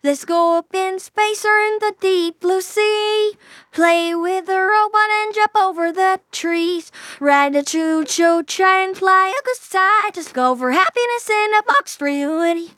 Let's go up in space or in the deep blue sea. Play with a robot and jump over the trees. Ride a choo-choo, try and fly a good side. Discover happiness in a box for you and me.